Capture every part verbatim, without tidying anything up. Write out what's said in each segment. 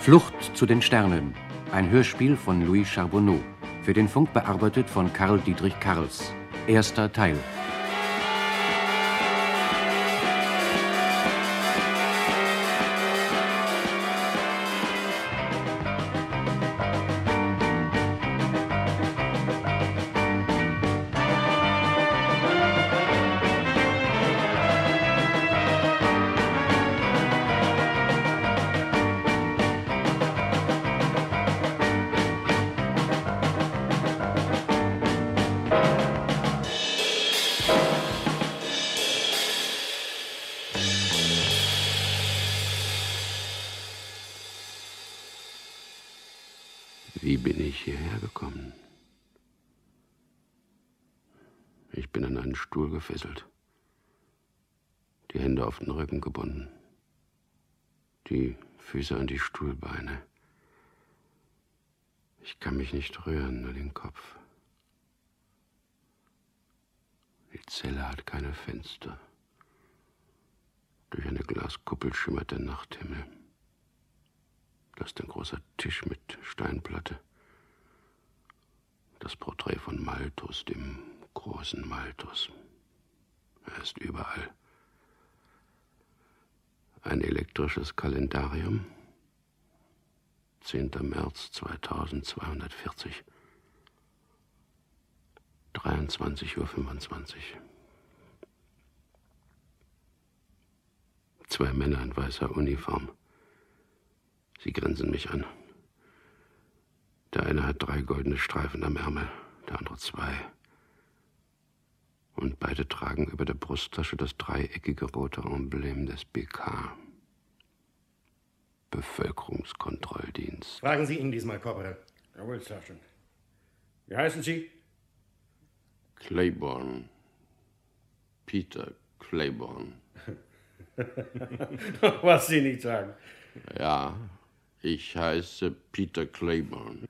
Flucht zu den Sternen. Ein Hörspiel von Louis Charbonneau. Für den Funk bearbeitet von Karl Dietrich Karls. Erster Teil. Wie bin ich hierher gekommen? Ich bin an einen Stuhl gefesselt, die Hände auf den Rücken gebunden, die Füße an die Stuhlbeine. Ich kann mich nicht rühren, nur den Kopf. Die Zelle hat keine Fenster. Durch eine Glaskuppel schimmert der Nachthimmel. Das ist ein großer Tisch mit Steinplatte. Das Porträt von Malthus, dem großen Malthus. Er ist überall. Ein elektrisches Kalendarium. zehnter März zweitausendzweihundertvierzig. dreiundzwanzig Uhr fünfundzwanzig. Zwei Männer in weißer Uniform. Sie grinsen mich an. Der eine hat drei goldene Streifen am Ärmel, der andere zwei. Und beide tragen über der Brusttasche das dreieckige rote Emblem des B K. Bevölkerungskontrolldienst. Fragen Sie ihn diesmal, Korporal. Jawohl, Sergeant. Wie heißen Sie? Claiborne. Peter Claiborne. Was Sie nicht sagen. Ja, ich heiße Peter Claiborne.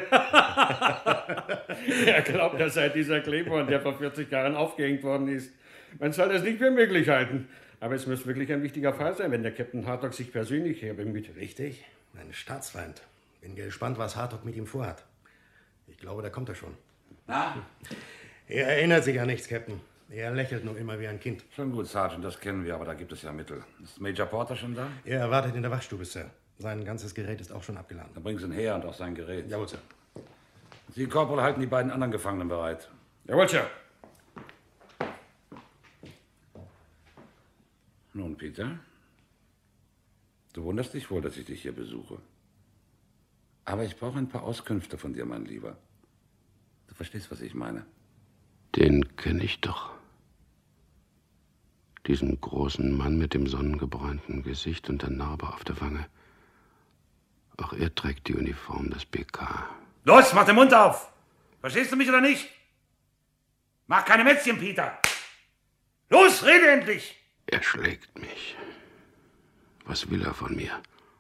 Er glaubt, er sei dieser Claiborne, der vor vierzig Jahren aufgehängt worden ist. Man soll das nicht für möglich halten. Aber es muss wirklich ein wichtiger Fall sein, wenn der Captain Hartog sich persönlich herbemüht. Richtig, ein Staatsfeind. Bin gespannt, was Hartog mit ihm vorhat. Ich glaube, da kommt er schon. Na? Er erinnert sich an nichts, Captain. Er lächelt nur immer wie ein Kind. Schon gut, Sergeant, das kennen wir, aber da gibt es ja Mittel. Ist Major Porter schon da? Er wartet in der Wachstube, Sir. Sein ganzes Gerät ist auch schon abgeladen. Dann bringen Sie ihn her und auch sein Gerät. Jawohl, Sir. Sie, Corporal, halten die beiden anderen Gefangenen bereit. Jawohl, Sir. Nun, Peter, du wunderst dich wohl, dass ich dich hier besuche. Aber ich brauche ein paar Auskünfte von dir, mein Lieber. Du verstehst, was ich meine. Den kenne ich doch. Diesen großen Mann mit dem sonnengebräunten Gesicht und der Narbe auf der Wange. Auch er trägt die Uniform des B K. Los, mach den Mund auf! Verstehst du mich oder nicht? Mach keine Mätzchen, Peter! Los, rede endlich! Er schlägt mich. Was will er von mir?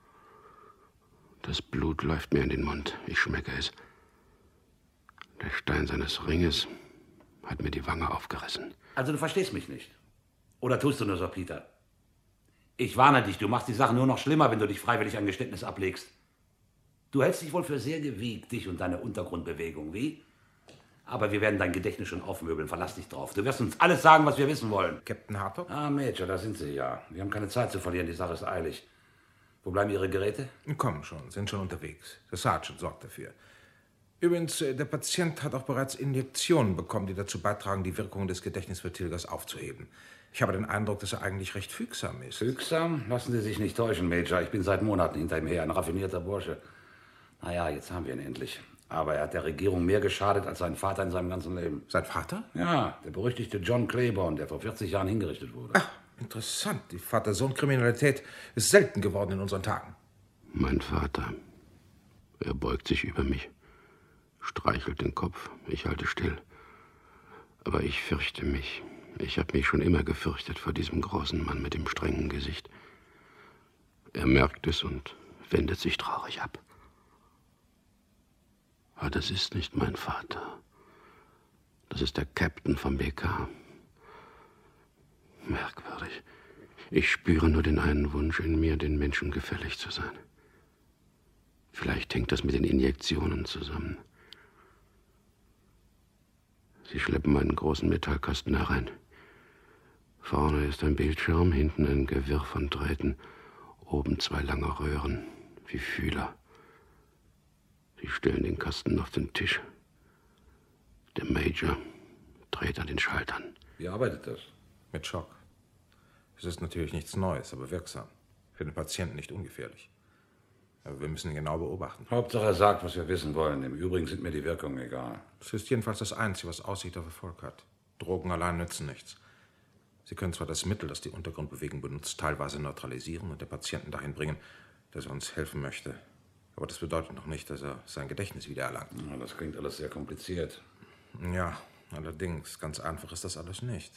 Das Blut läuft mir in den Mund. Ich schmecke es. Der Stein seines Ringes hat mir die Wange aufgerissen. Also du verstehst mich nicht. Oder tust du nur so, Peter? Ich warne dich, du machst die Sache nur noch schlimmer, wenn du dich freiwillig ein Geständnis ablegst. Du hältst dich wohl für sehr gewiegt, dich und deine Untergrundbewegung, wie? Aber wir werden dein Gedächtnis schon aufmöbeln, verlass dich drauf. Du wirst uns alles sagen, was wir wissen wollen. Captain Hartog? Ah, Major, da sind Sie ja. Wir haben keine Zeit zu verlieren, die Sache ist eilig. Wo bleiben Ihre Geräte? Kommen schon, sind schon unterwegs. Der Sergeant sorgt dafür. Übrigens, der Patient hat auch bereits Injektionen bekommen, die dazu beitragen, die Wirkung des Gedächtnisvertilgers aufzuheben. Ich habe den Eindruck, dass er eigentlich recht fügsam ist. Fügsam? Lassen Sie sich nicht täuschen, Major. Ich bin seit Monaten hinter ihm her, ein raffinierter Bursche. Naja, jetzt haben wir ihn endlich. Aber er hat der Regierung mehr geschadet als sein Vater in seinem ganzen Leben. Sein Vater? Ja, der berüchtigte John Claiborne, der vor vierzig Jahren hingerichtet wurde. Ach, interessant. Die Vater-Sohn-Kriminalität ist selten geworden in unseren Tagen. Mein Vater. Er beugt sich über mich, streichelt den Kopf. Ich halte still. Aber ich fürchte mich. Ich habe mich schon immer gefürchtet vor diesem großen Mann mit dem strengen Gesicht. Er merkt es und wendet sich traurig ab. Aber das ist nicht mein Vater. Das ist der Captain vom B K. Merkwürdig. Ich spüre nur den einen Wunsch in mir, den Menschen gefällig zu sein. Vielleicht hängt das mit den Injektionen zusammen. Sie schleppen einen großen Metallkasten herein. Vorne ist ein Bildschirm, hinten ein Gewirr von Drähten, oben zwei lange Röhren, wie Fühler. Sie stellen den Kasten auf den Tisch. Der Major dreht an den Schaltern. Wie arbeitet das? Mit Schock. Es ist natürlich nichts Neues, aber wirksam. Für den Patienten nicht ungefährlich. Aber wir müssen ihn genau beobachten. Hauptsache er sagt, was wir wissen wollen. Im Übrigen sind mir die Wirkungen egal. Es ist jedenfalls das Einzige, was Aussicht auf Erfolg hat. Drogen allein nützen nichts. Sie können zwar das Mittel, das die Untergrundbewegung benutzt, teilweise neutralisieren und den Patienten dahin bringen, dass er uns helfen möchte. Aber das bedeutet noch nicht, dass er sein Gedächtnis wiedererlangt. Ja, das klingt alles sehr kompliziert. Ja, allerdings, ganz einfach ist das alles nicht.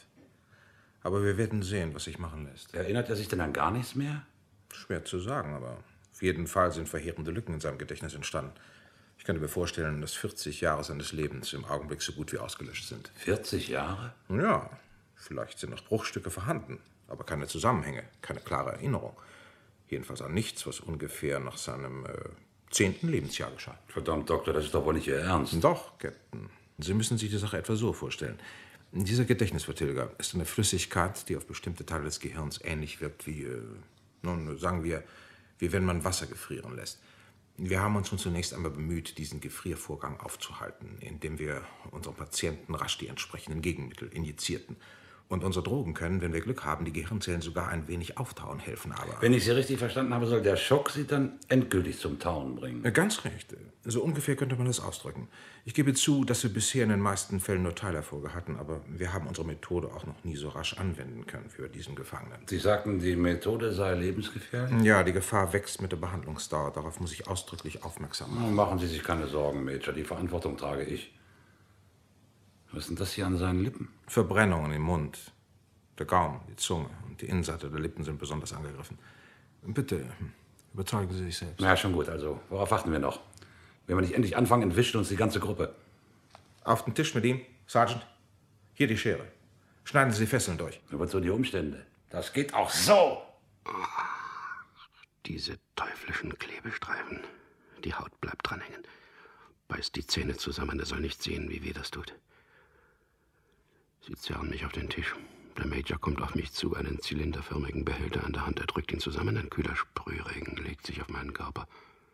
Aber wir werden sehen, was sich machen lässt. Erinnert er sich denn an gar nichts mehr? Schwer zu sagen, aber auf jeden Fall sind verheerende Lücken in seinem Gedächtnis entstanden. Ich könnte mir vorstellen, dass vierzig Jahre seines Lebens im Augenblick so gut wie ausgelöscht sind. vierzig Jahre? Ja, vielleicht sind noch Bruchstücke vorhanden, aber keine Zusammenhänge, keine klare Erinnerung. Jedenfalls an nichts, was ungefähr nach seinem äh, zehnten Lebensjahr geschah. Verdammt, Doktor, das ist doch wohl nicht Ihr Ernst. Doch, Captain. Sie müssen sich die Sache etwa so vorstellen. Dieser Gedächtnisvertilger ist eine Flüssigkeit, die auf bestimmte Teile des Gehirns ähnlich wirkt wie, äh, nun sagen wir, wie wenn man Wasser gefrieren lässt. Wir haben uns nun zunächst einmal bemüht, diesen Gefriervorgang aufzuhalten, indem wir unserem Patienten rasch die entsprechenden Gegenmittel injizierten. Und unsere Drogen können, wenn wir Glück haben, die Gehirnzellen sogar ein wenig auftauen helfen, aber... Wenn ich Sie richtig verstanden habe, soll der Schock Sie dann endgültig zum Tauen bringen. Ganz recht. So ungefähr könnte man das ausdrücken. Ich gebe zu, dass wir bisher in den meisten Fällen nur Teilerfolge hatten, aber wir haben unsere Methode auch noch nie so rasch anwenden können für diesen Gefangenen. Sie sagten, die Methode sei lebensgefährlich? Ja, die Gefahr wächst mit der Behandlungsdauer. Darauf muss ich ausdrücklich aufmerksam machen. Machen Sie sich keine Sorgen, Major. Die Verantwortung trage ich. Was ist denn das hier an seinen Lippen? Verbrennungen im Mund. Der Gaumen, die Zunge und die Innenseite der Lippen sind besonders angegriffen. Bitte, überzeugen Sie sich selbst. Na, schon gut. Also, worauf warten wir noch? Wenn wir nicht endlich anfangen, entwischt uns die ganze Gruppe. Auf den Tisch mit ihm, Sergeant. Hier die Schere. Schneiden Sie die Fesseln durch. Aber zu die Umstände. Das geht auch so. Diese teuflischen Klebestreifen. Die Haut bleibt dranhängen. Beißt die Zähne zusammen, er soll nicht sehen, wie weh das tut. Sie zerren mich auf den Tisch. Der Major kommt auf mich zu, einen zylinderförmigen Behälter an der Hand. Er drückt ihn zusammen, ein kühler Sprühregen legt sich auf meinen Körper.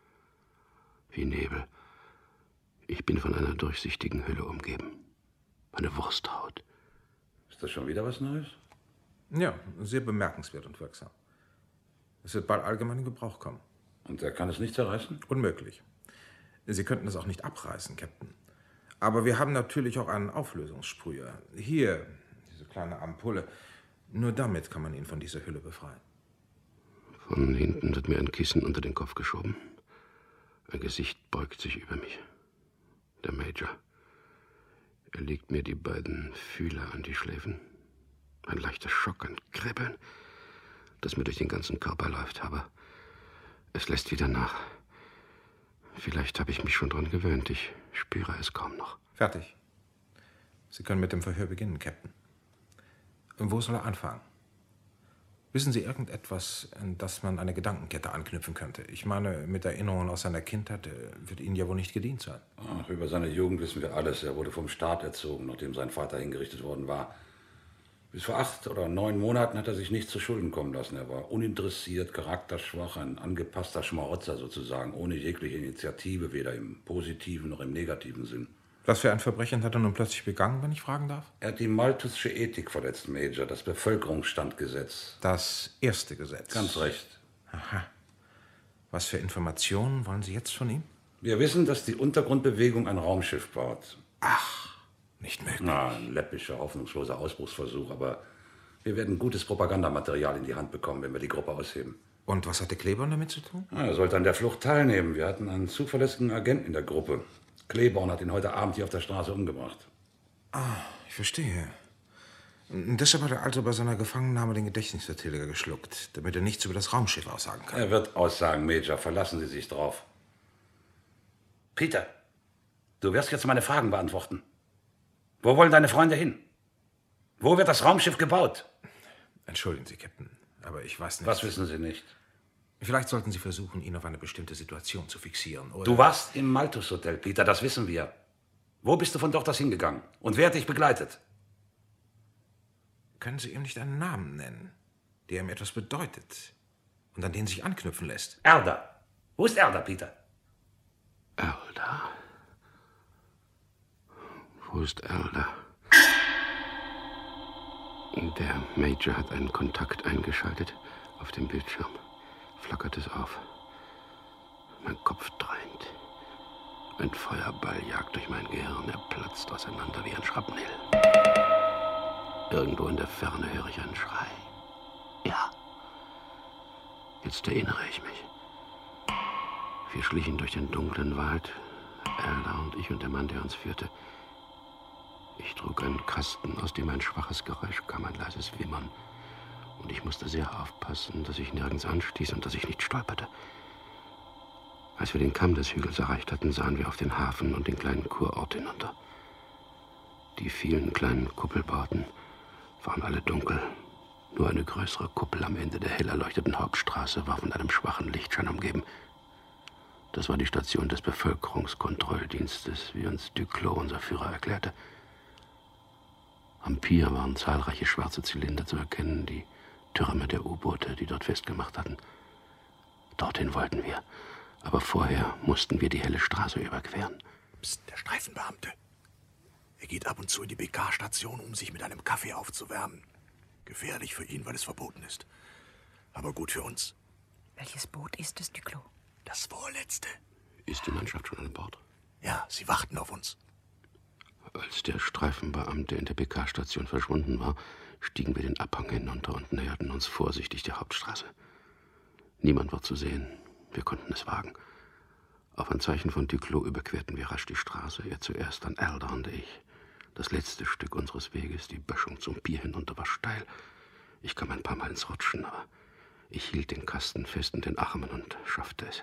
Wie Nebel. Ich bin von einer durchsichtigen Hülle umgeben. Eine Wursthaut. Ist das schon wieder was Neues? Ja, sehr bemerkenswert und wirksam. Es wird bald allgemein in Gebrauch kommen. Und er kann es nicht zerreißen? Unmöglich. Sie könnten es auch nicht abreißen, Captain. Aber wir haben natürlich auch einen Auflösungssprüher. Hier, diese kleine Ampulle. Nur damit kann man ihn von dieser Hülle befreien. Von hinten wird mir ein Kissen unter den Kopf geschoben. Ein Gesicht beugt sich über mich. Der Major. Er legt mir die beiden Fühler an die Schläfen. Ein leichter Schock, ein Kribbeln, das mir durch den ganzen Körper läuft, aber es lässt wieder nach. Vielleicht habe ich mich schon dran gewöhnt. Ich spüre es kaum noch. Fertig. Sie können mit dem Verhör beginnen, Captain. Und wo soll er anfangen? Wissen Sie irgendetwas, an das man eine Gedankenkette anknüpfen könnte? Ich meine, mit Erinnerungen aus seiner Kindheit äh, wird Ihnen ja wohl nicht gedient sein. Ach, über seine Jugend wissen wir alles. Er wurde vom Staat erzogen, nachdem sein Vater hingerichtet worden war. Bis vor acht oder neun Monaten hat er sich nicht zu Schulden kommen lassen. Er war uninteressiert, charakterschwach, ein angepasster Schmarotzer sozusagen, ohne jegliche Initiative, weder im positiven noch im negativen Sinn. Was für ein Verbrechen hat er nun plötzlich begangen, wenn ich fragen darf? Er hat die malthusische Ethik verletzt, Major, das Bevölkerungsstandgesetz. Das erste Gesetz. Ganz recht. Aha. Was für Informationen wollen Sie jetzt von ihm? Wir wissen, dass die Untergrundbewegung ein Raumschiff baut. Ach, nicht möglich. Na, ein läppischer, hoffnungsloser Ausbruchsversuch, aber wir werden gutes Propagandamaterial in die Hand bekommen, wenn wir die Gruppe ausheben. Und was hatte Kleborn damit zu tun? Er sollte an der Flucht teilnehmen. Wir hatten einen zuverlässigen Agenten in der Gruppe. Kleborn hat ihn heute Abend hier auf der Straße umgebracht. Ah, ich verstehe. Deshalb hat er also bei seiner Gefangennahme den Gedächtnisvertilger geschluckt, damit er nichts über das Raumschiff aussagen kann. Er wird aussagen, Major. Verlassen Sie sich drauf. Peter, du wirst jetzt meine Fragen beantworten. Wo wollen deine Freunde hin? Wo wird das Raumschiff gebaut? Entschuldigen Sie, Captain, aber ich weiß nicht... Was wissen Sie nicht? Vielleicht sollten Sie versuchen, ihn auf eine bestimmte Situation zu fixieren, oder? Du warst im Malthus Hotel, Peter, das wissen wir. Wo bist du von dort aus hingegangen? Und wer hat dich begleitet? Können Sie ihm nicht einen Namen nennen, der ihm etwas bedeutet und an den sich anknüpfen lässt? Erda. Wo ist Erda, Peter? Erda. Wo ist Erda? Der Major hat einen Kontakt eingeschaltet. Auf dem Bildschirm flackert es auf. Mein Kopf dreint. Ein Feuerball jagt durch mein Gehirn. Er platzt auseinander wie ein Schrapnell. Irgendwo in der Ferne höre ich einen Schrei. Ja. Jetzt erinnere ich mich. Wir schlichen durch den dunklen Wald. Erda und ich und der Mann, der uns führte. Ich trug einen Kasten, aus dem ein schwaches Geräusch kam, ein leises Wimmern. Und ich musste sehr aufpassen, dass ich nirgends anstieß und dass ich nicht stolperte. Als wir den Kamm des Hügels erreicht hatten, sahen wir auf den Hafen und den kleinen Kurort hinunter. Die vielen kleinen Kuppelbauten waren alle dunkel. Nur eine größere Kuppel am Ende der hell erleuchteten Hauptstraße war von einem schwachen Lichtschein umgeben. Das war die Station des Bevölkerungskontrolldienstes, wie uns Duclos, unser Führer, erklärte. Am Pier waren zahlreiche schwarze Zylinder zu erkennen, die Türme der U-Boote, die dort festgemacht hatten. Dorthin wollten wir, aber vorher mussten wir die helle Straße überqueren. Psst, der Streifenbeamte. Er geht ab und zu in die B K-Station, um sich mit einem Kaffee aufzuwärmen. Gefährlich für ihn, weil es verboten ist. Aber gut für uns. Welches Boot ist es, Duclos? Das vorletzte. Ist die Mannschaft schon an Bord? Ja, sie warten auf uns. Als der Streifenbeamte in der B K-Station verschwunden war, stiegen wir den Abhang hinunter und näherten uns vorsichtig der Hauptstraße. Niemand war zu sehen. Wir konnten es wagen. Auf ein Zeichen von Duclos überquerten wir rasch die Straße. Er zuerst, dann Erda und ich. Das letzte Stück unseres Weges, die Böschung zum Pier hinunter, war steil. Ich kam ein paar Mal ins Rutschen, aber ich hielt den Kasten fest in den Armen und schaffte es.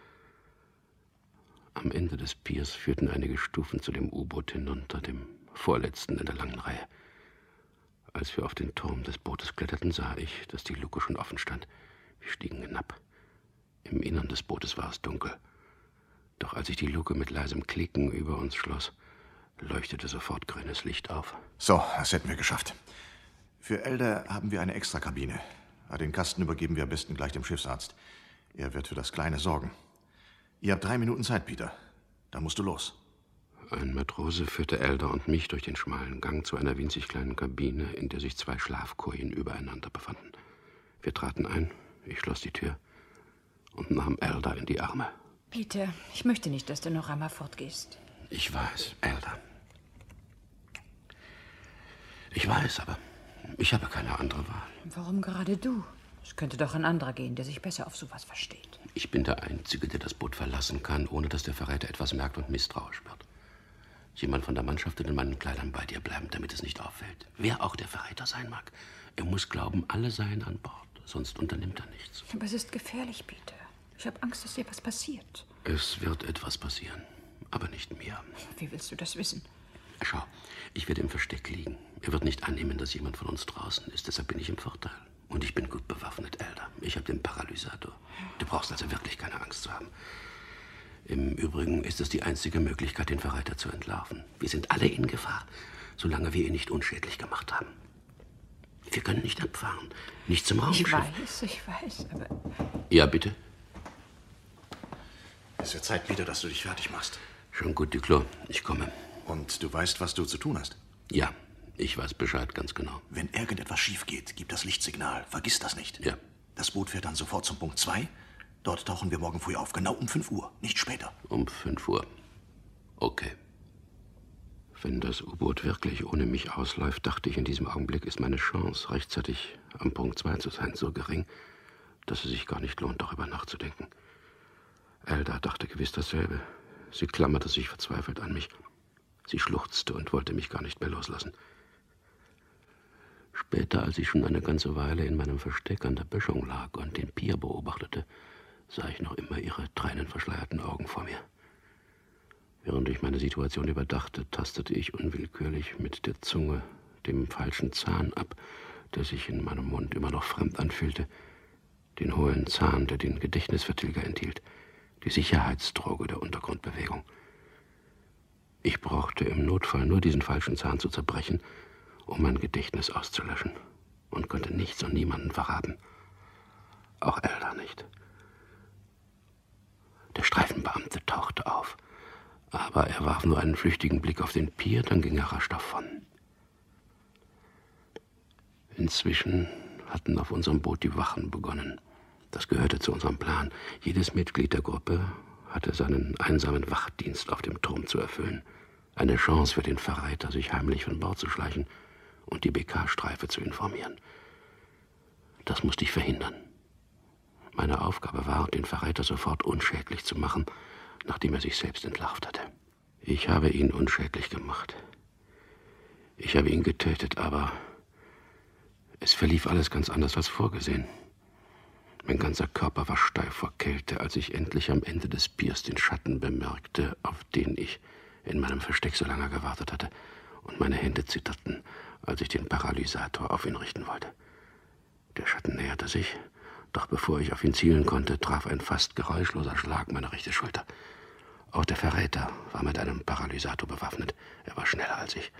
Am Ende des Piers führten einige Stufen zu dem U-Boot hinunter, dem vorletzten in der langen Reihe. Als wir auf den Turm des Bootes kletterten, sah ich, dass die Luke schon offen stand. Wir stiegen hinab. Im Innern des Bootes war es dunkel. Doch als ich die Luke mit leisem Klicken über uns schloss, leuchtete sofort grünes Licht auf. So, das hätten wir geschafft. Für Elder haben wir eine Extrakabine. Den Kasten übergeben wir am besten gleich dem Schiffsarzt. Er wird für das Kleine sorgen. Ihr habt drei Minuten Zeit, Peter. Da musst du los. Ein Matrose führte Elder und mich durch den schmalen Gang zu einer winzig kleinen Kabine, in der sich zwei Schlafkojen übereinander befanden. Wir traten ein, ich schloss die Tür und nahm Elder in die Arme. Peter, ich möchte nicht, dass du noch einmal fortgehst. Ich weiß, Elder. Ich weiß, aber ich habe keine andere Wahl. Warum gerade du? Es könnte doch ein anderer gehen, der sich besser auf sowas versteht. Ich bin der Einzige, der das Boot verlassen kann, ohne dass der Verräter etwas merkt und misstrauisch wird. Jemand von der Mannschaft wird in meinen Kleidern bei dir bleiben, damit es nicht auffällt. Wer auch der Verräter sein mag. Er muss glauben, alle seien an Bord, sonst unternimmt er nichts. Aber es ist gefährlich, Peter. Ich habe Angst, dass dir was passiert. Es wird etwas passieren, aber nicht mir. Wie willst du das wissen? Schau, ich werde im Versteck liegen. Er wird nicht annehmen, dass jemand von uns draußen ist, deshalb bin ich im Vorteil. Und ich bin gut bewaffnet, Elder. Ich habe den Paralysator. Du brauchst also wirklich keine Angst zu haben. Im Übrigen ist es die einzige Möglichkeit, den Verräter zu entlarven. Wir sind alle in Gefahr, solange wir ihn nicht unschädlich gemacht haben. Wir können nicht abfahren, nicht zum Raumschiff. Ich weiß, ich weiß, aber... Ja, bitte? Es wird Zeit, Peter, dass du dich fertig machst. Schon gut, Duclos. Ich komme. Und du weißt, was du zu tun hast? Ja, ich weiß Bescheid, ganz genau. Wenn irgendetwas schief geht, gib das Lichtsignal. Vergiss das nicht. Ja. Das Boot fährt dann sofort zum Punkt zwei. Dort tauchen wir morgen früh auf, genau um fünf Uhr, nicht später. Um fünf Uhr. Okay. Wenn das U-Boot wirklich ohne mich ausläuft, dachte ich, in diesem Augenblick ist meine Chance, rechtzeitig am Punkt zwei zu sein, so gering, dass es sich gar nicht lohnt, darüber nachzudenken. Elda dachte gewiss dasselbe. Sie klammerte sich verzweifelt an mich. Sie schluchzte und wollte mich gar nicht mehr loslassen. Später, als ich schon eine ganze Weile in meinem Versteck an der Böschung lag und den Pier beobachtete, sah ich noch immer ihre tränenverschleierten Augen vor mir. Während ich meine Situation überdachte, tastete ich unwillkürlich mit der Zunge dem falschen Zahn ab, der sich in meinem Mund immer noch fremd anfühlte. Den hohlen Zahn, der den Gedächtnisvertilger enthielt. Die Sicherheitsdroge der Untergrundbewegung. Ich brauchte im Notfall nur diesen falschen Zahn zu zerbrechen, um mein Gedächtnis auszulöschen. Und konnte nichts und niemanden verraten. Auch Elder nicht. Der Streifenbeamte tauchte auf. Aber er warf nur einen flüchtigen Blick auf den Pier, dann ging er rasch davon. Inzwischen hatten auf unserem Boot die Wachen begonnen. Das gehörte zu unserem Plan. Jedes Mitglied der Gruppe hatte seinen einsamen Wachdienst auf dem Turm zu erfüllen. Eine Chance für den Verräter, sich heimlich von Bord zu schleichen und die B K-Streife zu informieren. Das musste ich verhindern. Meine Aufgabe war, den Verräter sofort unschädlich zu machen, nachdem er sich selbst entlarvt hatte. Ich habe ihn unschädlich gemacht. Ich habe ihn getötet, aber es verlief alles ganz anders als vorgesehen. Mein ganzer Körper war steif vor Kälte, als ich endlich am Ende des Piers den Schatten bemerkte, auf den ich in meinem Versteck so lange gewartet hatte, und meine Hände zitterten, als ich den Paralysator auf ihn richten wollte. Der Schatten näherte sich, doch bevor ich auf ihn zielen konnte, traf ein fast geräuschloser Schlag meine rechte Schulter. Auch der Verräter war mit einem Paralysator bewaffnet. Er war schneller als ich.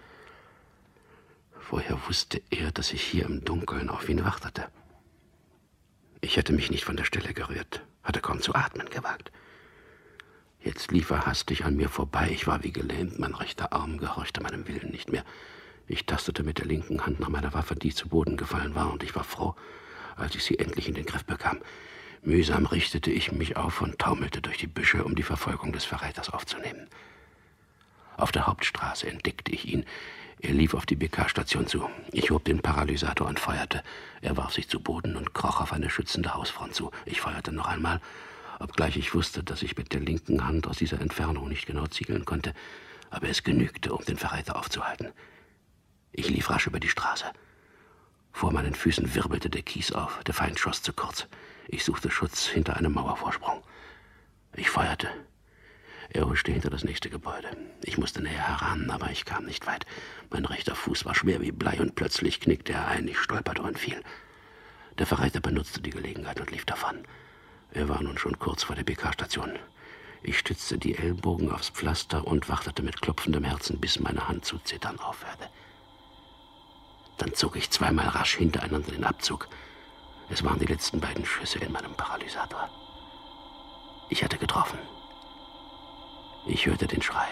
Woher wusste er, dass ich hier im Dunkeln auf ihn wartete? Ich hätte mich nicht von der Stelle gerührt, hatte kaum zu atmen gewagt. Jetzt lief er hastig an mir vorbei. Ich war wie gelähmt, mein rechter Arm gehorchte meinem Willen nicht mehr. Ich tastete mit der linken Hand nach meiner Waffe, die zu Boden gefallen war, und ich war froh, als ich sie endlich in den Griff bekam. Mühsam richtete ich mich auf und taumelte durch die Büsche, um die Verfolgung des Verräters aufzunehmen. Auf der Hauptstraße entdeckte ich ihn. Er lief auf die B K-Station zu. Ich hob den Paralysator und feuerte. Er warf sich zu Boden und kroch auf eine schützende Hausfront zu. Ich feuerte noch einmal, obgleich ich wusste, dass ich mit der linken Hand aus dieser Entfernung nicht genau zielen konnte. Aber es genügte, um den Verräter aufzuhalten. Ich lief rasch über die Straße. Vor meinen Füßen wirbelte der Kies auf. Der Feind schoss zu kurz. Ich suchte Schutz hinter einem Mauervorsprung. Ich feuerte. Er huschte hinter das nächste Gebäude. Ich musste näher heran, aber ich kam nicht weit. Mein rechter Fuß war schwer wie Blei und plötzlich knickte er ein. Ich stolperte und fiel. Der Verräter benutzte die Gelegenheit und lief davon. Er war nun schon kurz vor der B K-Station. Ich stützte die Ellbogen aufs Pflaster und wartete mit klopfendem Herzen, bis meine Hand zu zittern aufhörte. Dann zog ich zweimal rasch hintereinander den Abzug. Es waren die letzten beiden Schüsse in meinem Paralysator. Ich hatte getroffen. Ich hörte den Schrei.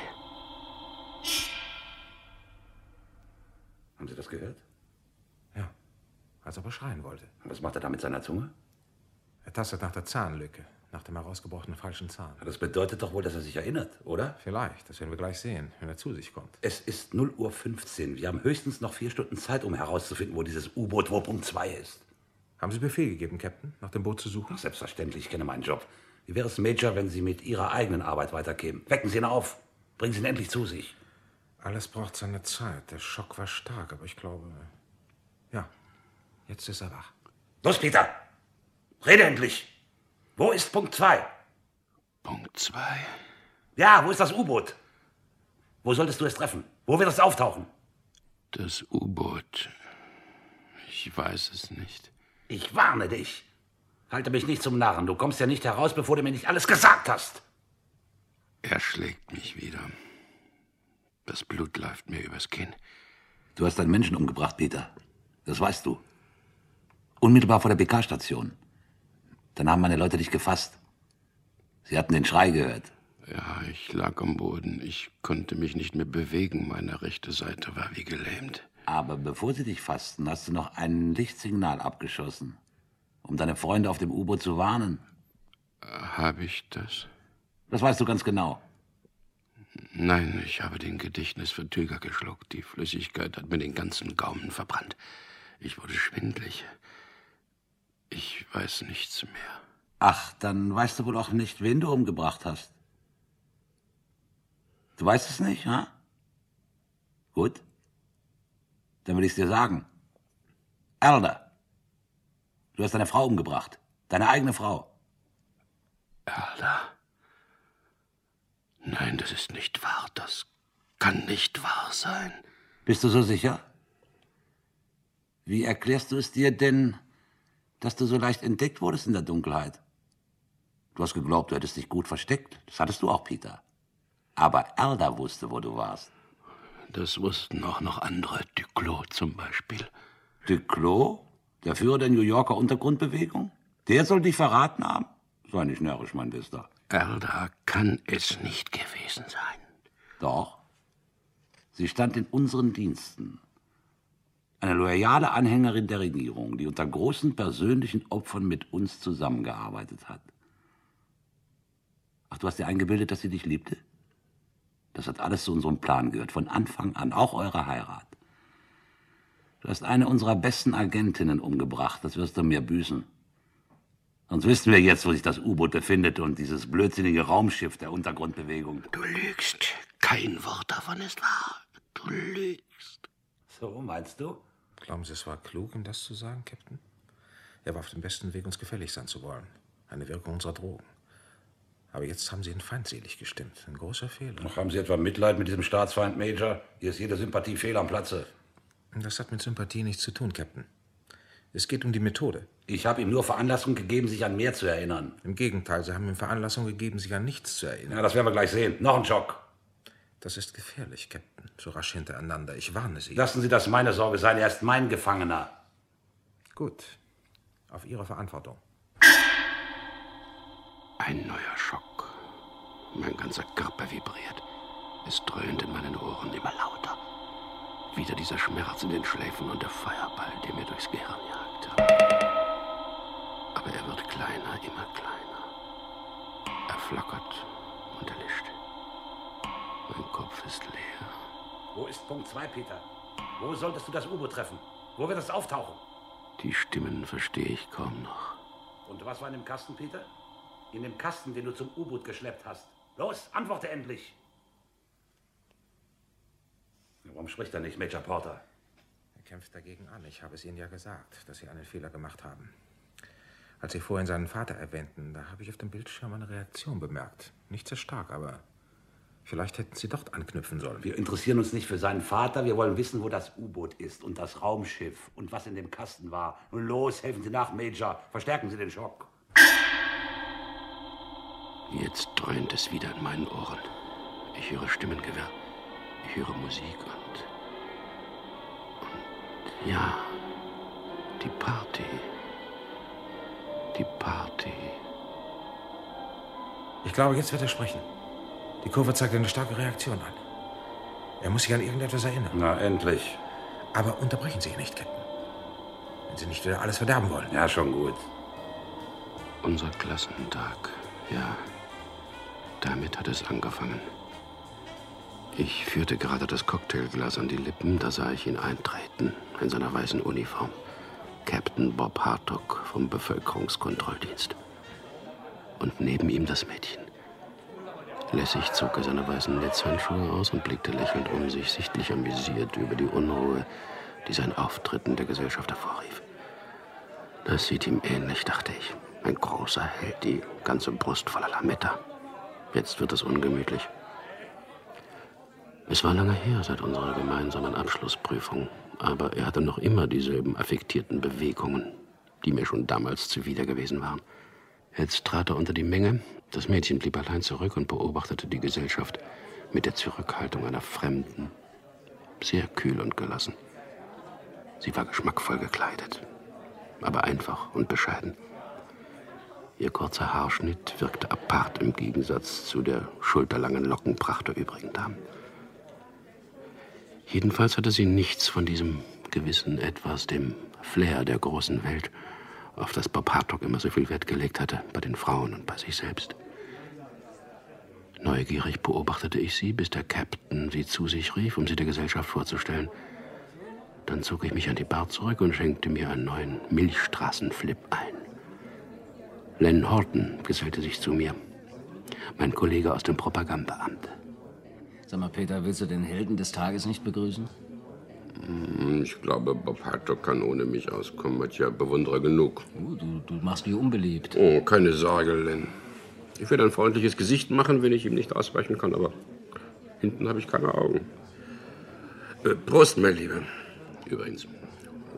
Haben Sie das gehört? Ja, als ob er schreien wollte. Was macht er da mit seiner Zunge? Er tastet nach der Zahnlücke, nach dem herausgebrochenen falschen Zahn. Das bedeutet doch wohl, dass er sich erinnert, oder? Vielleicht, das werden wir gleich sehen, wenn er zu sich kommt. Es ist null Uhr fünfzehn. Wir haben höchstens noch vier Stunden Zeit, um herauszufinden, wo dieses U-Boot wo Punkt zwei ist. Haben Sie Befehl gegeben, Captain, nach dem Boot zu suchen? Ach, selbstverständlich, ich kenne meinen Job. Wie wäre es, Major, wenn Sie mit Ihrer eigenen Arbeit weiterkämen? Wecken Sie ihn auf. Bringen Sie ihn endlich zu sich. Alles braucht seine Zeit. Der Schock war stark, aber ich glaube... Ja, jetzt ist er wach. Los, Peter! Rede endlich! Wo ist Punkt zwei? Punkt zwei? Ja, wo ist das U-Boot? Wo solltest du es treffen? Wo wird es auftauchen? Das U-Boot... Ich weiß es nicht. Ich warne dich. Halte mich nicht zum Narren. Du kommst ja nicht heraus, bevor du mir nicht alles gesagt hast. Er schlägt mich wieder. Das Blut läuft mir übers Kinn. Du hast einen Menschen umgebracht, Peter. Das weißt du. Unmittelbar vor der B K-Station. Dann haben meine Leute dich gefasst. Sie hatten den Schrei gehört. Ja, ich lag am Boden. Ich konnte mich nicht mehr bewegen. Meine rechte Seite war wie gelähmt. Aber bevor sie dich fassten, hast du noch ein Lichtsignal abgeschossen, um deine Freunde auf dem U-Boot zu warnen. Habe ich das? Das weißt du ganz genau. Nein, ich habe den Gedächtnisvertilger geschluckt. Die Flüssigkeit hat mir den ganzen Gaumen verbrannt. Ich wurde schwindelig. Ich weiß nichts mehr. Ach, dann weißt du wohl auch nicht, wen du umgebracht hast. Du weißt es nicht, ha? Gut. Dann will ich es dir sagen. Elder, du hast deine Frau umgebracht. Deine eigene Frau. Elder? Nein, das ist nicht wahr. Das kann nicht wahr sein. Bist du so sicher? Wie erklärst du es dir denn, dass du so leicht entdeckt wurdest in der Dunkelheit. Du hast geglaubt, du hättest dich gut versteckt. Das hattest du auch, Peter. Aber Elder wusste, wo du warst. Das wussten auch noch andere. Duclos zum Beispiel. Duclos? Der Führer der New Yorker Untergrundbewegung? Der soll dich verraten haben? Sei nicht närrisch, mein Bester. Elder kann es nicht gewesen sein. Doch. Sie stand in unseren Diensten. Eine loyale Anhängerin der Regierung, die unter großen persönlichen Opfern mit uns zusammengearbeitet hat. Ach, du hast dir eingebildet, dass sie dich liebte? Das hat alles zu unserem Plan gehört, von Anfang an, auch eure Heirat. Du hast eine unserer besten Agentinnen umgebracht, das wirst du mir büßen. Sonst wissen wir jetzt, wo sich das U-Boot befindet und dieses blödsinnige Raumschiff der Untergrundbewegung. Du lügst. Kein Wort davon ist wahr. Du lügst. So, meinst du? Glauben Sie, es war klug, ihm das zu sagen, Captain? Er war auf dem besten Weg, uns gefällig sein zu wollen. Eine Wirkung unserer Drogen. Aber jetzt haben Sie ihn feindselig gestimmt. Ein großer Fehler. Noch haben Sie etwa Mitleid mit diesem Staatsfeind, Major? Hier ist jede Sympathie fehl am Platze. Das hat mit Sympathie nichts zu tun, Captain. Es geht um die Methode. Ich habe ihm nur Veranlassung gegeben, sich an mehr zu erinnern. Im Gegenteil, Sie haben ihm Veranlassung gegeben, sich an nichts zu erinnern. Ja, das werden wir gleich sehen. Noch ein Schock. Das ist gefährlich, Captain. So rasch hintereinander. Ich warne Sie. Lassen Sie das meine Sorge sein. Er ist mein Gefangener. Gut. Auf Ihre Verantwortung. Ein neuer Schock. Mein ganzer Körper vibriert. Es dröhnt in meinen Ohren immer lauter. Wieder dieser Schmerz in den Schläfen und der Feuerball, der mir durchs Gehirn jagt. Aber er wird kleiner, immer kleiner. Er flackert und erlischt. Mein Kopf ist leer. Wo ist Punkt zwei, Peter? Wo solltest du das U-Boot treffen? Wo wird es auftauchen? Die Stimmen verstehe ich kaum noch. Und was war in dem Kasten, Peter? In dem Kasten, den du zum U-Boot geschleppt hast. Los, antworte endlich! Warum spricht er nicht, Major Porter? Er kämpft dagegen an. Ich habe es Ihnen ja gesagt, dass Sie einen Fehler gemacht haben. Als Sie vorhin seinen Vater erwähnten, da habe ich auf dem Bildschirm eine Reaktion bemerkt. Nicht sehr stark, aber vielleicht hätten Sie dort anknüpfen sollen. Wir interessieren uns nicht für seinen Vater. Wir wollen wissen, wo das U-Boot ist und das Raumschiff und was in dem Kasten war. Nun los, helfen Sie nach, Major. Verstärken Sie den Schock. Jetzt dröhnt es wieder in meinen Ohren. Ich höre Stimmengewirr. Ich höre Musik und... und... ja... die Party. Die Party. Ich glaube, jetzt wird er sprechen. Die Kurve zeigt eine starke Reaktion an. Er muss sich an irgendetwas erinnern. Na, endlich. Aber unterbrechen Sie ihn nicht, Captain. Wenn Sie nicht wieder alles verderben wollen. Ja, schon gut. Unser Klassentag, ja. Damit hat es angefangen. Ich führte gerade das Cocktailglas an die Lippen, da sah ich ihn eintreten, in seiner weißen Uniform. Captain Bob Hartog vom Bevölkerungskontrolldienst. Und neben ihm das Mädchen. Lässig zog er seine weißen Netzhandschuhe aus und blickte lächelnd um sich, sichtlich amüsiert über die Unruhe, die sein Auftritt in der Gesellschaft hervorrief. Das sieht ihm ähnlich, dachte ich. Ein großer Held, die ganze Brust voller Lametta. Jetzt wird es ungemütlich. Es war lange her seit unserer gemeinsamen Abschlussprüfung, aber er hatte noch immer dieselben affektierten Bewegungen, die mir schon damals zuwider gewesen waren. Jetzt trat er unter die Menge, das Mädchen blieb allein zurück und beobachtete die Gesellschaft mit der Zurückhaltung einer Fremden, sehr kühl und gelassen. Sie war geschmackvoll gekleidet, aber einfach und bescheiden. Ihr kurzer Haarschnitt wirkte apart im Gegensatz zu der schulterlangen Lockenpracht der übrigen Damen. Jedenfalls hatte sie nichts von diesem gewissen Etwas, dem Flair der großen Welt, auf das Bob Hartog immer so viel Wert gelegt hatte, bei den Frauen und bei sich selbst. Neugierig beobachtete ich sie, bis der Captain sie zu sich rief, um sie der Gesellschaft vorzustellen. Dann zog ich mich an die Bar zurück und schenkte mir einen neuen Milchstraßenflip ein. Len Horton gesellte sich zu mir, mein Kollege aus dem Propagandaamt. Sag mal, Peter, willst du den Helden des Tages nicht begrüßen? Ich glaube, Bob Hartog kann ohne mich auskommen. Hat ja Bewunderer genug. Uh, du, du machst mich unbeliebt. Oh, keine Sorge, Len. Ich werde ein freundliches Gesicht machen, wenn ich ihm nicht ausweichen kann, aber hinten habe ich keine Augen. Äh, Prost, mein Lieber. Übrigens,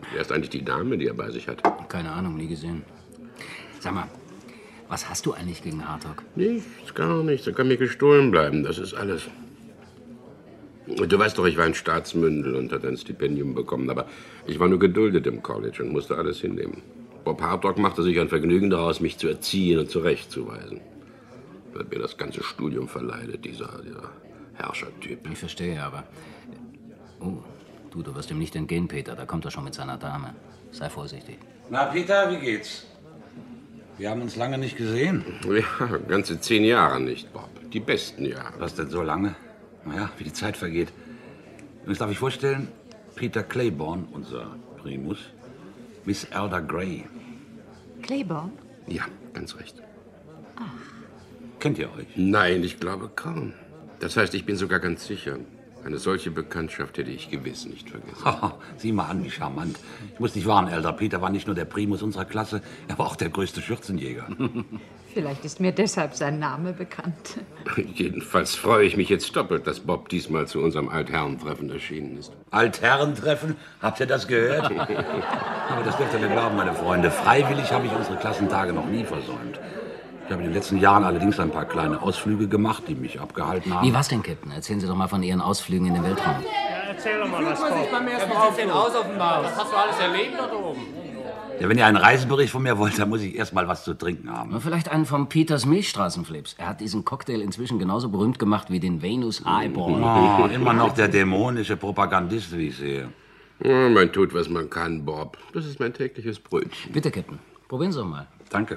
Wer ist eigentlich die Dame, die er bei sich hat? Keine Ahnung, nie gesehen. Sag mal, was hast du eigentlich gegen Hartog? Nichts, gar nichts. Er kann mir gestohlen bleiben, das ist alles. Du weißt doch, ich war ein Staatsmündel und hatte ein Stipendium bekommen, aber ich war nur geduldet im College und musste alles hinnehmen. Bob Hartog machte sich ein Vergnügen daraus, mich zu erziehen und zurechtzuweisen. Er hat mir das ganze Studium verleidet, dieser, dieser Herrschertyp. Ich verstehe, aber... Oh, du, du wirst ihm nicht entgehen, Peter. Da kommt er schon mit seiner Dame. Sei vorsichtig. Na, Peter, wie geht's? Wir haben uns lange nicht gesehen. Ja, ganze zehn Jahre nicht, Bob. Die besten Jahre. Was denn so lange? Naja, wie die Zeit vergeht. Jetzt darf ich vorstellen, Peter Claiborne, unser Primus, Miss Elder Grey. Claiborne? Ja, ganz recht. Ach. Kennt ihr euch? Nein, ich glaube kaum. Das heißt, ich bin sogar ganz sicher. Eine solche Bekanntschaft hätte ich gewiss nicht vergessen. Haha, sieh mal an, wie charmant. Ich muss dich warnen, Elder. Peter war nicht nur der Primus unserer Klasse, er war auch der größte Schürzenjäger. Vielleicht ist mir deshalb sein Name bekannt. Jedenfalls freue ich mich jetzt doppelt, dass Bob diesmal zu unserem Altherrentreffen erschienen ist. Altherrentreffen? Habt ihr das gehört? Aber das dürft ihr mir glauben, meine Freunde. Freiwillig habe ich unsere Klassentage noch nie versäumt. Ich habe in den letzten Jahren allerdings ein paar kleine Ausflüge gemacht, die mich abgehalten haben. Wie was denn, Captain? Erzählen Sie doch mal von Ihren Ausflügen in den Weltraum. Ja, erzähl doch mal was, Bob. Ja, wie sieht's aus auf dem Mars? Was hast du alles erlebt dort oben? Ja, wenn ihr einen Reisebericht von mir wollt, dann muss ich erst mal was zu trinken haben. Na, vielleicht einen vom Peters Milchstraßenflips. Er hat diesen Cocktail inzwischen genauso berühmt gemacht wie den Venus Highball. Oh, immer noch der dämonische Propagandist, wie ich sehe. Ja, man tut, was man kann, Bob. Das ist mein tägliches Brötchen. Bitte, Captain. Probieren Sie doch mal. Danke.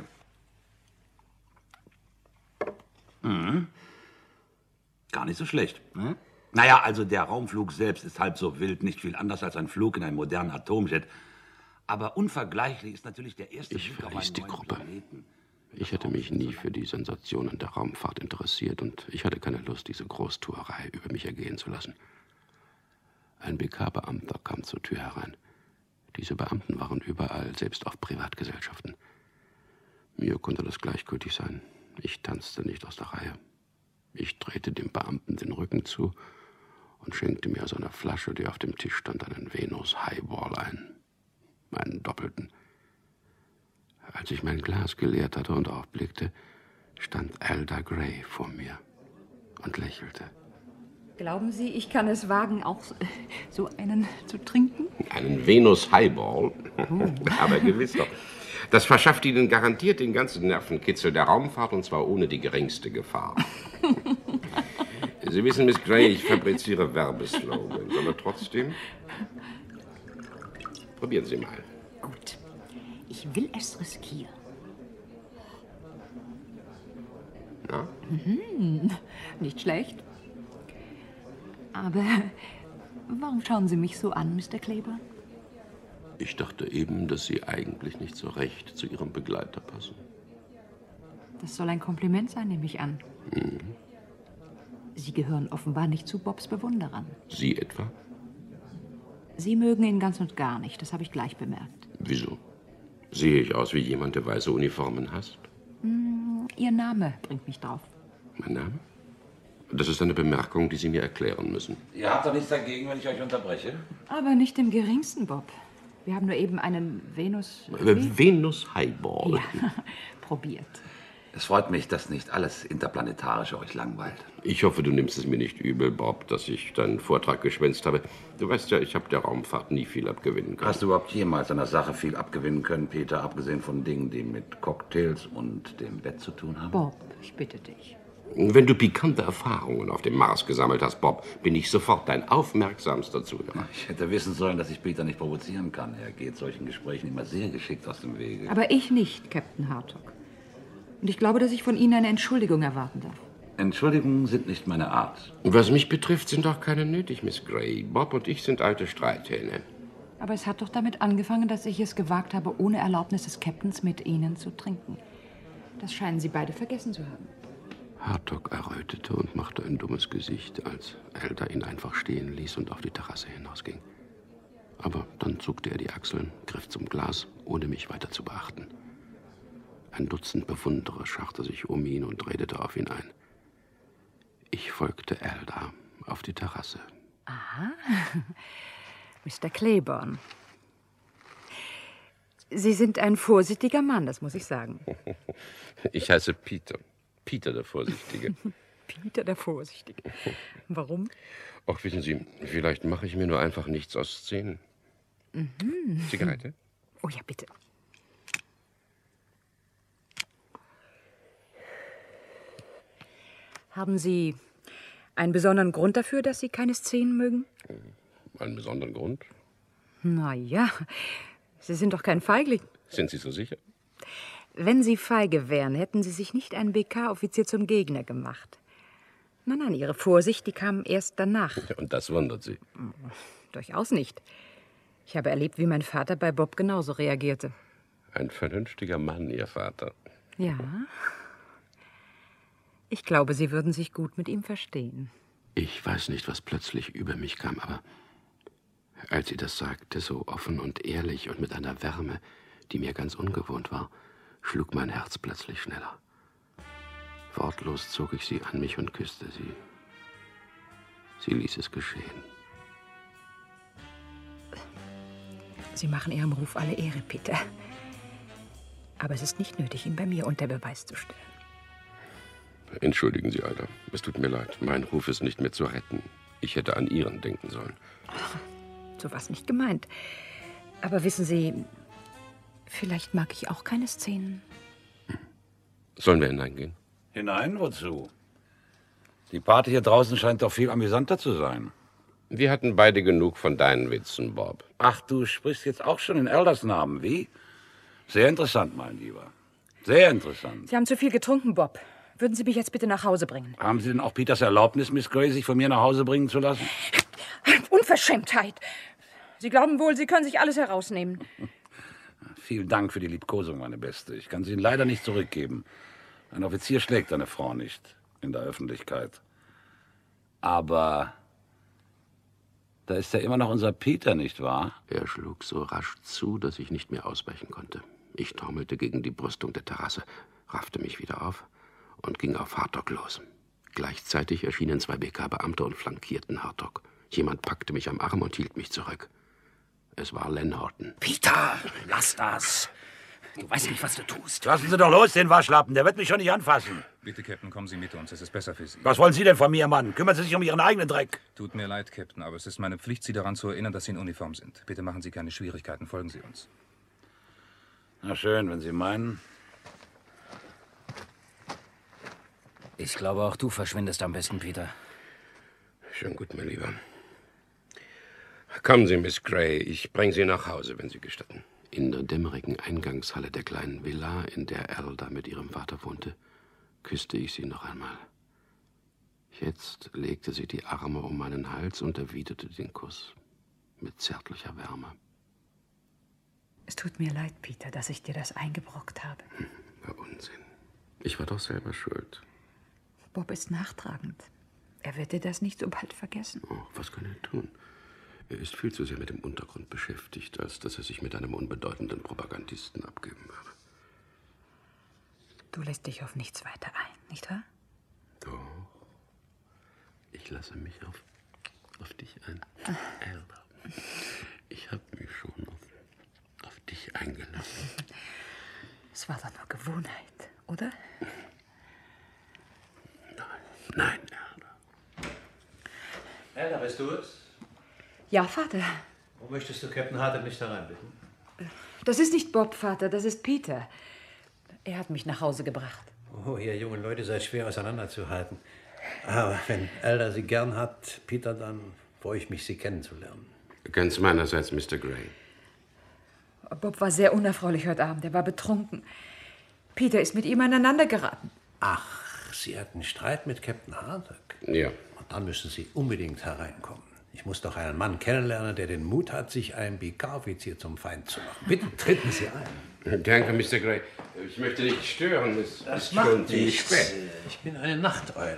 Mhm. Gar nicht so schlecht. Hm? Naja, also der Raumflug selbst ist halb so wild, nicht viel anders als ein Flug in einem modernen Atomjet. Aber unvergleichlich ist natürlich der erste Ich Blick auf verließ einen die neuen Gruppe. Planeten. Ich hatte mich nie für die Sensationen der Raumfahrt interessiert und ich hatte keine Lust, diese Großtuerei über mich ergehen zu lassen. Ein B K-Beamter kam zur Tür herein. Diese Beamten waren überall, selbst auf Privatgesellschaften. Mir konnte das gleichgültig sein. Ich tanzte nicht aus der Reihe. Ich drehte dem Beamten den Rücken zu und schenkte mir aus einer Flasche, die auf dem Tisch stand, einen Venus Highball ein. Einen doppelten. Als ich mein Glas geleert hatte und aufblickte, stand Elder Grey vor mir und lächelte. Glauben Sie, ich kann es wagen, auch so einen zu trinken? Einen Venus Highball? Oh. Aber gewiss doch. Das verschafft Ihnen garantiert den ganzen Nervenkitzel der Raumfahrt, und zwar ohne die geringste Gefahr. Sie wissen, Miss Grey, ich fabriziere Werbeslogans, aber trotzdem... Probieren Sie mal. Gut. Ich will es riskieren. Na? Mhm. Nicht schlecht. Aber warum schauen Sie mich so an, Mister Claiborne? Ich dachte eben, dass Sie eigentlich nicht so recht zu Ihrem Begleiter passen. Das soll ein Kompliment sein, nehme ich an. Mhm. Sie gehören offenbar nicht zu Bobs Bewunderern. Sie etwa? Sie mögen ihn ganz und gar nicht, das habe ich gleich bemerkt. Wieso? Sehe ich aus wie jemand, der weiße Uniformen hasst? Hm, Ihr Name bringt mich drauf. Mein Name? Das ist eine Bemerkung, die Sie mir erklären müssen. Ihr habt doch nichts dagegen, wenn ich euch unterbreche? Aber nicht im geringsten, Bob. Wir haben nur eben einen Venus... Äh, Venus Highball. Ja, probiert. Es freut mich, dass nicht alles Interplanetarische euch langweilt. Ich hoffe, du nimmst es mir nicht übel, Bob, dass ich deinen Vortrag geschwänzt habe. Du weißt ja, ich habe der Raumfahrt nie viel abgewinnen können. Hast du überhaupt jemals einer Sache viel abgewinnen können, Peter, abgesehen von Dingen, die mit Cocktails und dem Bett zu tun haben? Bob, ich bitte dich. Wenn du pikante Erfahrungen auf dem Mars gesammelt hast, Bob, bin ich sofort dein aufmerksamster Zuhörer. Ich hätte wissen sollen, dass ich Peter nicht provozieren kann. Er geht solchen Gesprächen immer sehr geschickt aus dem Wege. Aber ich nicht, Captain Hartog. Und ich glaube, dass ich von Ihnen eine Entschuldigung erwarten darf. Entschuldigungen sind nicht meine Art. Was mich betrifft, sind auch keine nötig, Miss Grey. Bob und ich sind alte Streithähne. Aber es hat doch damit angefangen, dass ich es gewagt habe, ohne Erlaubnis des Captains mit Ihnen zu trinken. Das scheinen Sie beide vergessen zu haben. Hartog errötete und machte ein dummes Gesicht, als Elder ihn einfach stehen ließ und auf die Terrasse hinausging. Aber dann zuckte er die Achseln, griff zum Glas, ohne mich weiter zu beachten. Ein Dutzend Bewunderer scharte sich um ihn und redete auf ihn ein. Ich folgte Elder auf die Terrasse. Aha, Mister Claiborne. Sie sind ein vorsichtiger Mann, das muss ich sagen. Ich heiße Peter. Peter der Vorsichtige. Peter der Vorsichtige. Warum? Ach, wissen Sie, vielleicht mache ich mir nur einfach nichts aus Szenen. Mhm. Zigarette? Oh ja, bitte. Haben Sie einen besonderen Grund dafür, dass Sie keine Szenen mögen? Einen besonderen Grund? Na ja, Sie sind doch kein Feigling. Sind Sie so sicher? Wenn Sie feige wären, hätten Sie sich nicht einen B K-Offizier zum Gegner gemacht. Nein, nein, Ihre Vorsicht, die kam erst danach. Ja, und das wundert Sie? Durchaus nicht. Ich habe erlebt, wie mein Vater bei Bob genauso reagierte. Ein vernünftiger Mann, Ihr Vater. Ja. Ich glaube, Sie würden sich gut mit ihm verstehen. Ich weiß nicht, was plötzlich über mich kam, aber als sie das sagte, so offen und ehrlich und mit einer Wärme, die mir ganz ungewohnt war, schlug mein Herz plötzlich schneller. Wortlos zog ich sie an mich und küsste sie. Sie ließ es geschehen. Sie machen Ihrem Ruf alle Ehre, Peter. Aber es ist nicht nötig, ihn bei mir unter Beweis zu stellen. Entschuldigen Sie, Alter. Es tut mir leid. Mein Ruf ist nicht mehr zu retten. Ich hätte an Ihren denken sollen. Ach, so was nicht gemeint. Aber wissen Sie, vielleicht mag ich auch keine Szenen. Sollen wir hineingehen? Hinein? Wozu? Die Party hier draußen scheint doch viel amüsanter zu sein. Wir hatten beide genug von deinen Witzen, Bob. Ach, du sprichst jetzt auch schon in Elders Namen, wie? Sehr interessant, mein Lieber. Sehr interessant. Sie haben zu viel getrunken, Bob. Würden Sie mich jetzt bitte nach Hause bringen? Haben Sie denn auch Peters Erlaubnis, Miss Gray, sich von mir nach Hause bringen zu lassen? Unverschämtheit! Sie glauben wohl, Sie können sich alles herausnehmen. Vielen Dank für die Liebkosung, meine Beste. Ich kann sie Ihnen leider nicht zurückgeben. Ein Offizier schlägt eine Frau nicht in der Öffentlichkeit. Aber da ist ja immer noch unser Peter, nicht wahr? Er schlug so rasch zu, dass ich nicht mehr ausweichen konnte. Ich taumelte gegen die Brüstung der Terrasse, raffte mich wieder auf und ging auf Hartog los. Gleichzeitig erschienen zwei B K-Beamte und flankierten Hartog. Jemand packte mich am Arm und hielt mich zurück. Es war Len Horton. Peter, lass das. Du weißt nicht, was du tust. Lassen Sie doch los, den Waschlappen. Der wird mich schon nicht anfassen. Bitte, Captain, kommen Sie mit uns. Es ist besser für Sie. Was wollen Sie denn von mir, Mann? Kümmern Sie sich um Ihren eigenen Dreck. Tut mir leid, Captain, aber es ist meine Pflicht, Sie daran zu erinnern, dass Sie in Uniform sind. Bitte machen Sie keine Schwierigkeiten. Folgen Sie uns. Na schön, wenn Sie meinen. Ich glaube, auch du verschwindest am besten, Peter. Schon gut, mein Lieber. Kommen Sie, Miss Gray. Ich bringe Sie nach Hause, wenn Sie gestatten. In der dämmerigen Eingangshalle der kleinen Villa, in der Elda mit ihrem Vater wohnte, küsste ich sie noch einmal. Jetzt legte sie die Arme um meinen Hals und erwiderte den Kuss mit zärtlicher Wärme. Es tut mir leid, Peter, dass ich dir das eingebrockt habe. Hm, war Unsinn. Ich war doch selber schuld. Bob ist nachtragend. Er wird dir das nicht so bald vergessen. Oh, was kann er tun? Er ist viel zu sehr mit dem Untergrund beschäftigt, als dass er sich mit einem unbedeutenden Propagandisten abgeben würde. Du lässt dich auf nichts weiter ein, nicht wahr? Doch. Ich lasse mich auf, auf dich ein. Elda. Ich habe mich schon auf, auf dich eingelassen. Es war doch nur Gewohnheit, oder? Nein, nein, Elda. Elda, bist du es? Ja, Vater. Wo möchtest du Captain Hartog nicht hereinbitten? Das ist nicht Bob, Vater, das ist Peter. Er hat mich nach Hause gebracht. Oh, ihr jungen Leute seid schwer auseinanderzuhalten. Aber wenn Elda Sie gern hat, Peter, dann freue ich mich, Sie kennenzulernen. Ganz meinerseits, Mister Gray. Bob war sehr unerfreulich heute Abend. Er war betrunken. Peter ist mit ihm aneinander geraten. Ach, Sie hatten Streit mit Captain Hartog? Ja. Und dann müssen Sie unbedingt hereinkommen. Ich muss doch einen Mann kennenlernen, der den Mut hat, sich einen B K-Offizier zum Feind zu machen. Bitte treten Sie ein. Danke, Mister Gray. Ich möchte nicht stören. Es das ist macht schon nichts. spät. Ich bin eine Nachteule.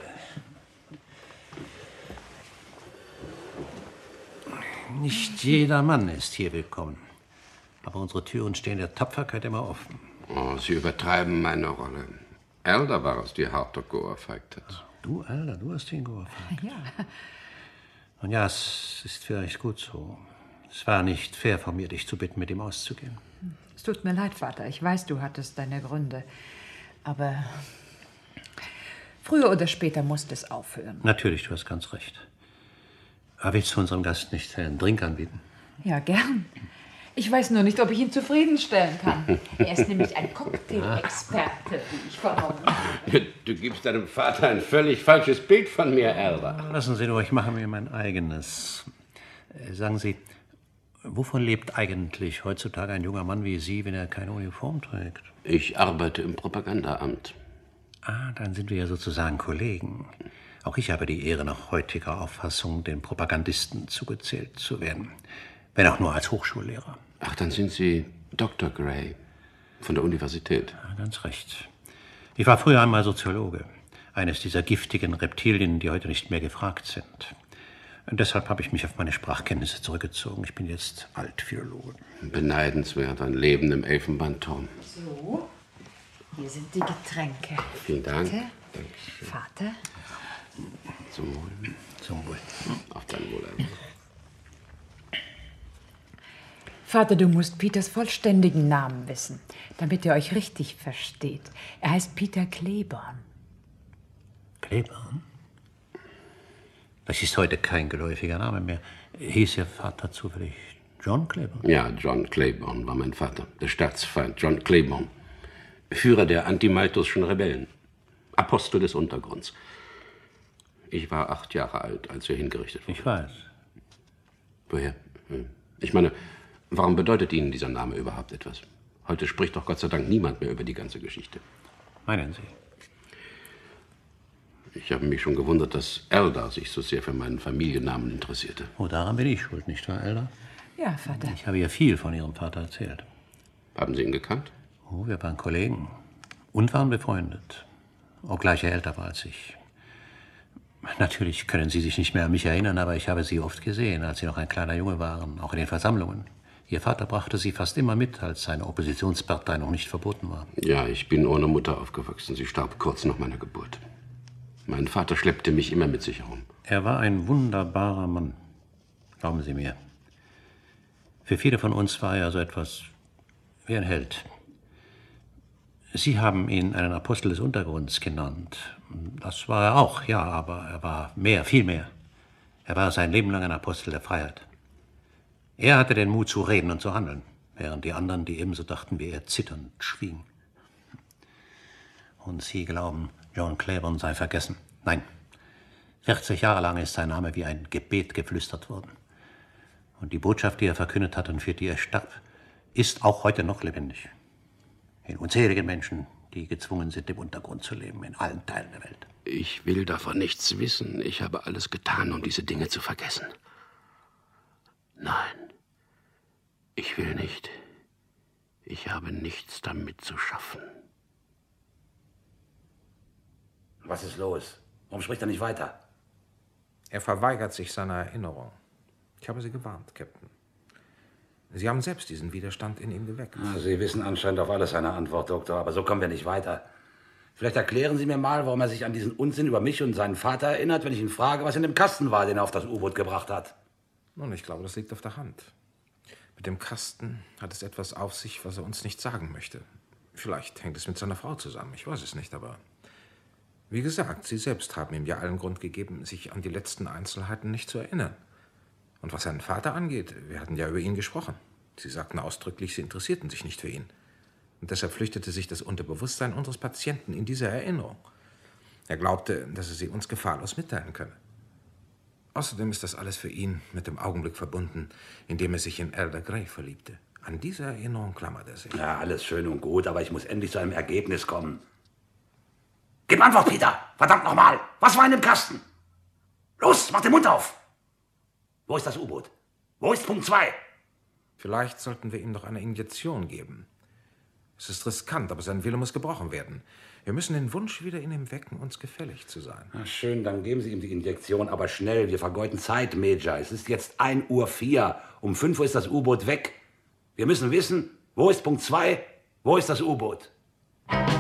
Nicht jeder Mann ist hier willkommen. Aber unsere Türen stehen der Tapferkeit immer offen. Oh, Sie übertreiben meine Rolle. Elda war es, die Hartog geohrfeigt hat. Du, Elda, du hast ihn geohrfeigt. Ja. Und ja, es ist vielleicht gut so. Es war nicht fair von mir, dich zu bitten, mit ihm auszugehen. Es tut mir leid, Vater. Ich weiß, du hattest deine Gründe. Aber früher oder später musste es aufhören. Natürlich, du hast ganz recht. Aber willst du unserem Gast nicht einen Drink anbieten? Ja, gern. Ich weiß nur nicht, ob ich ihn zufriedenstellen kann. Er ist nämlich ein Cocktail-Experte, wie ich vernommen habe. Du gibst deinem Vater ein völlig falsches Bild von mir, Elder. Lassen Sie nur, ich mache mir mein eigenes. Äh, sagen Sie, wovon lebt eigentlich heutzutage ein junger Mann wie Sie, wenn er keine Uniform trägt? Ich arbeite im Propagandaamt. Ah, dann sind wir ja sozusagen Kollegen. Auch ich habe die Ehre, nach heutiger Auffassung den Propagandisten zugezählt zu werden. Wenn auch nur als Hochschullehrer. Ach, dann sind Sie Doktor Gray von der Universität. Ja, ganz recht. Ich war früher einmal Soziologe. Eines dieser giftigen Reptilien, die heute nicht mehr gefragt sind. Und deshalb habe ich mich auf meine Sprachkenntnisse zurückgezogen. Ich bin jetzt Altphilologe. Beneidenswert, ein Leben im Elfenbeinturm. So, hier sind die Getränke. Vielen Dank. Bitte. Dankeschön. Vater. Zum Wohl. Zum Wohl. Auf dein Wohl, Elder. Vater, du musst Peters vollständigen Namen wissen, damit ihr euch richtig versteht. Er heißt Peter Kleborn. Kleborn? Das ist heute kein geläufiger Name mehr. Hieß Ihr Vater zufällig John Claiborne? Ja, John Claiborne war mein Vater. Der Staatsfeind John Claiborne. Führer der antimalthusschen Rebellen. Apostel des Untergrunds. Ich war acht Jahre alt, als er hingerichtet wurde. Ich weiß. Woher? Ich meine, warum bedeutet Ihnen dieser Name überhaupt etwas? Heute spricht doch Gott sei Dank niemand mehr über die ganze Geschichte. Meinen Sie? Ich habe mich schon gewundert, dass Elder sich so sehr für meinen Familiennamen interessierte. Oh, daran bin ich schuld, nicht wahr, Elder? Ja, Vater. Ich habe ihr viel von Ihrem Vater erzählt. Haben Sie ihn gekannt? Oh, wir waren Kollegen und waren befreundet. Obgleich er älter war als ich. Natürlich können Sie sich nicht mehr an mich erinnern, aber ich habe Sie oft gesehen, als Sie noch ein kleiner Junge waren, auch in den Versammlungen. Ihr Vater brachte Sie fast immer mit, als seine Oppositionspartei noch nicht verboten war. Ja, ich bin ohne Mutter aufgewachsen. Sie starb kurz nach meiner Geburt. Mein Vater schleppte mich immer mit sich herum. Er war ein wunderbarer Mann, glauben Sie mir. Für viele von uns war er so etwas wie ein Held. Sie haben ihn einen Apostel des Untergrunds genannt. Das war er auch, ja, aber er war mehr, viel mehr. Er war sein Leben lang ein Apostel der Freiheit. Er hatte den Mut zu reden und zu handeln, während die anderen, die ebenso dachten wie er, zitternd schwiegen. Und Sie glauben, John Claiborne sei vergessen. Nein, vierzig Jahre lang ist sein Name wie ein Gebet geflüstert worden. Und die Botschaft, die er verkündet hat und für die er starb, ist auch heute noch lebendig. In unzähligen Menschen, die gezwungen sind, im Untergrund zu leben, in allen Teilen der Welt. Ich will davon nichts wissen. Ich habe alles getan, um diese Dinge zu vergessen. Nein, ich will nicht. Ich habe nichts damit zu schaffen. Was ist los? Warum spricht er nicht weiter? Er verweigert sich seiner Erinnerung. Ich habe Sie gewarnt, Captain. Sie haben selbst diesen Widerstand in ihm geweckt. Ah, Sie wissen anscheinend auf alles eine Antwort, Doktor, aber so kommen wir nicht weiter. Vielleicht erklären Sie mir mal, warum er sich an diesen Unsinn über mich und seinen Vater erinnert, wenn ich ihn frage, was in dem Kasten war, den er auf das U-Boot gebracht hat. Nun, ich glaube, das liegt auf der Hand. Mit dem Kasten hat es etwas auf sich, was er uns nicht sagen möchte. Vielleicht hängt es mit seiner Frau zusammen, ich weiß es nicht, aber... Wie gesagt, Sie selbst haben ihm ja allen Grund gegeben, sich an die letzten Einzelheiten nicht zu erinnern. Und was seinen Vater angeht, wir hatten ja über ihn gesprochen. Sie sagten ausdrücklich, Sie interessierten sich nicht für ihn. Und deshalb flüchtete sich das Unterbewusstsein unseres Patienten in diese Erinnerung. Er glaubte, dass er sie uns gefahrlos mitteilen könne. Außerdem ist das alles für ihn mit dem Augenblick verbunden, in dem er sich in Elder Gray verliebte. An diese Erinnerung klammert er sich. Ja, alles schön und gut, aber ich muss endlich zu einem Ergebnis kommen. Gib Antwort, Peter! Verdammt nochmal! Was war in dem Kasten? Los, mach den Mund auf! Wo ist das U-Boot? Wo ist Punkt zwei? Vielleicht sollten wir ihm noch eine Injektion geben. Es ist riskant, aber sein Wille muss gebrochen werden. Wir müssen den Wunsch wieder in ihm wecken, uns gefällig zu sein. Na schön, dann geben Sie ihm die Injektion, aber schnell. Wir vergeuden Zeit, Major. Es ist jetzt ein Uhr vier. Um fünf Uhr ist das U-Boot weg. Wir müssen wissen, wo ist Punkt zwei? Wo ist das U-Boot?